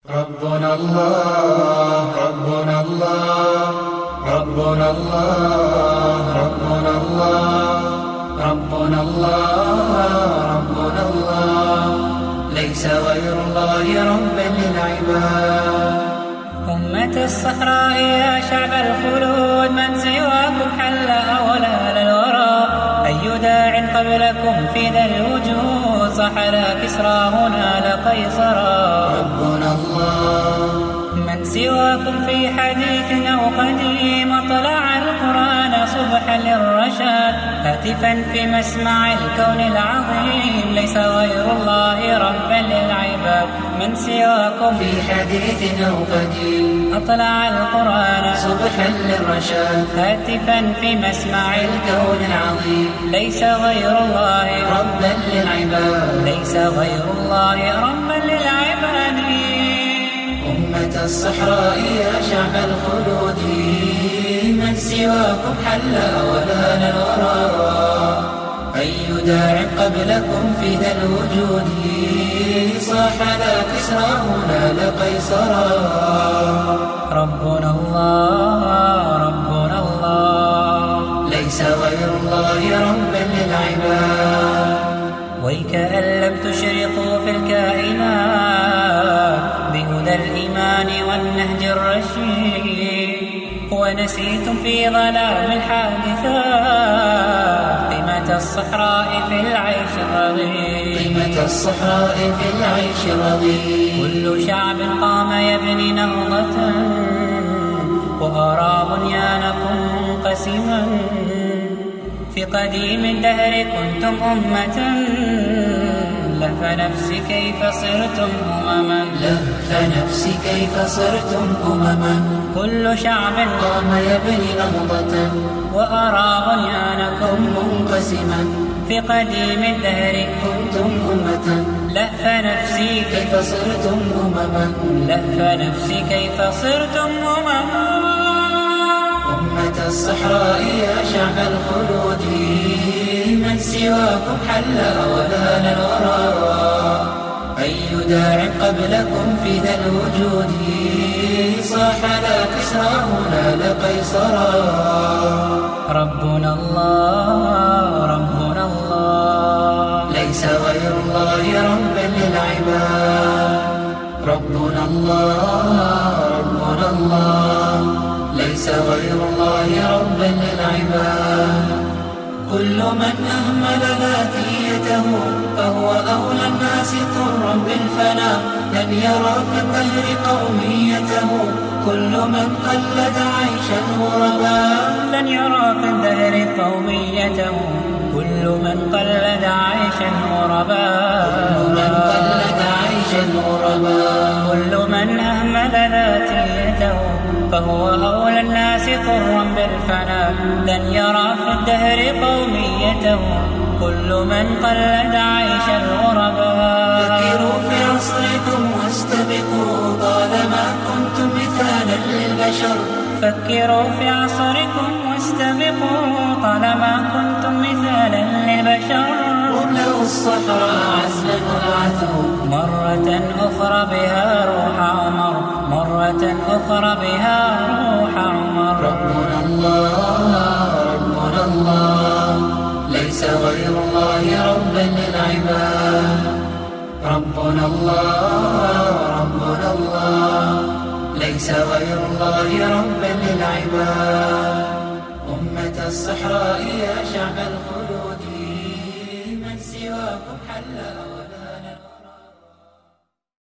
ربنا الله ربنا الله ربنا الله ربنا الله ربنا الله ربنا الله ليس غير الله ربا للعباد. أمة الصحراء يا شعب الخلود، من سواكم حل أولى للورى. أي داع قبلكم في ذا الوجود، صح لا كسرى هنا لقيصرا. ربنا الله من سواكم في حديث أو قديم، طلع القرآن صبحا للرشاد. هاتفا في مسمع الكون العظيم، ليس غير الله ربا للعباد. من سواكم في حديث أو قديم، أطلع القرآن صبحا للرشاد. هاتفا في مسمع الكون العظيم، ليس غير الله ربا للعباد. ليس غير الله ربا للعباد. أمة الصحراء يا شعب الخلود، من سواكم حل أولان الورى. أي داع قبلكم في ذا الوجود، صاح لا كسرى هنا لقيصرا. ربنا الله ربنا الله ليس غير الله ربا للعباد. ويكأن لم تشرقوا في الكائنات بهدى الإيمان والنهج الرشيد، ونسيتم في ظلام الحادثات قيمة الصحراء في العيش الرغيد. قيمة الصحراء في العيش الرغيد. كل شعب قام يبني نهضة، وأرى بنيانكم منقسما. في قديم الدهر كنتم أمة، لهف نفسي كيف صرتم أمما. لهف نفسي كيف صرتم أمما. كل شعب قام يبني نهضة، وأرى بنيانكم منقسما. في قديم الدهر كنتم أمة، لهف نفسي كيف صرتم أمما. لهف نفسي كيف صرتم أمما. أمة الصحراء يا شعب الخلود، من سواكم حل أولان الورى. أي داع قبلكم في ذا الوجود، صاح لا كسرى هنا لقيصرا. ربنا الله ربنا الله ليس غير الله ربا للعباد. ربنا الله ربنا الله ليس غير الله ربا للعباد. كل من أهمل ذاتيته، فهو أولى الناس طرا بالفناء. لن يرى في الدهر قوميته، كل من قلد عيشا غربا. لن يرى في الدهر قوميته، كل من قلد عيشا غربا. كل من قلد عيشا غربا. كل من أهمل ذاتيته، فهو أولى الناس طرا بالفناء. لن يرى في الدهر قوميته، كل من قلد عيش الغرباء. فكروا في عصركم واستبقوا، طالما كنتم مثالا للبشر. فكروا في عصركم واستبقوا، طالما كنتم مثالا للبشر. واملأوا الصحراء عزما وابعثوا، مرة أخرى بها روح عمر. مرة أخرى بها روح عمر. ربنا الله ربنا الله ليس غير الله ربا للعباد. ربنا الله ربنا الله ليس غير الله ربا للعباد. أمة الصحراء يا شعب الخلود، من سواكم حل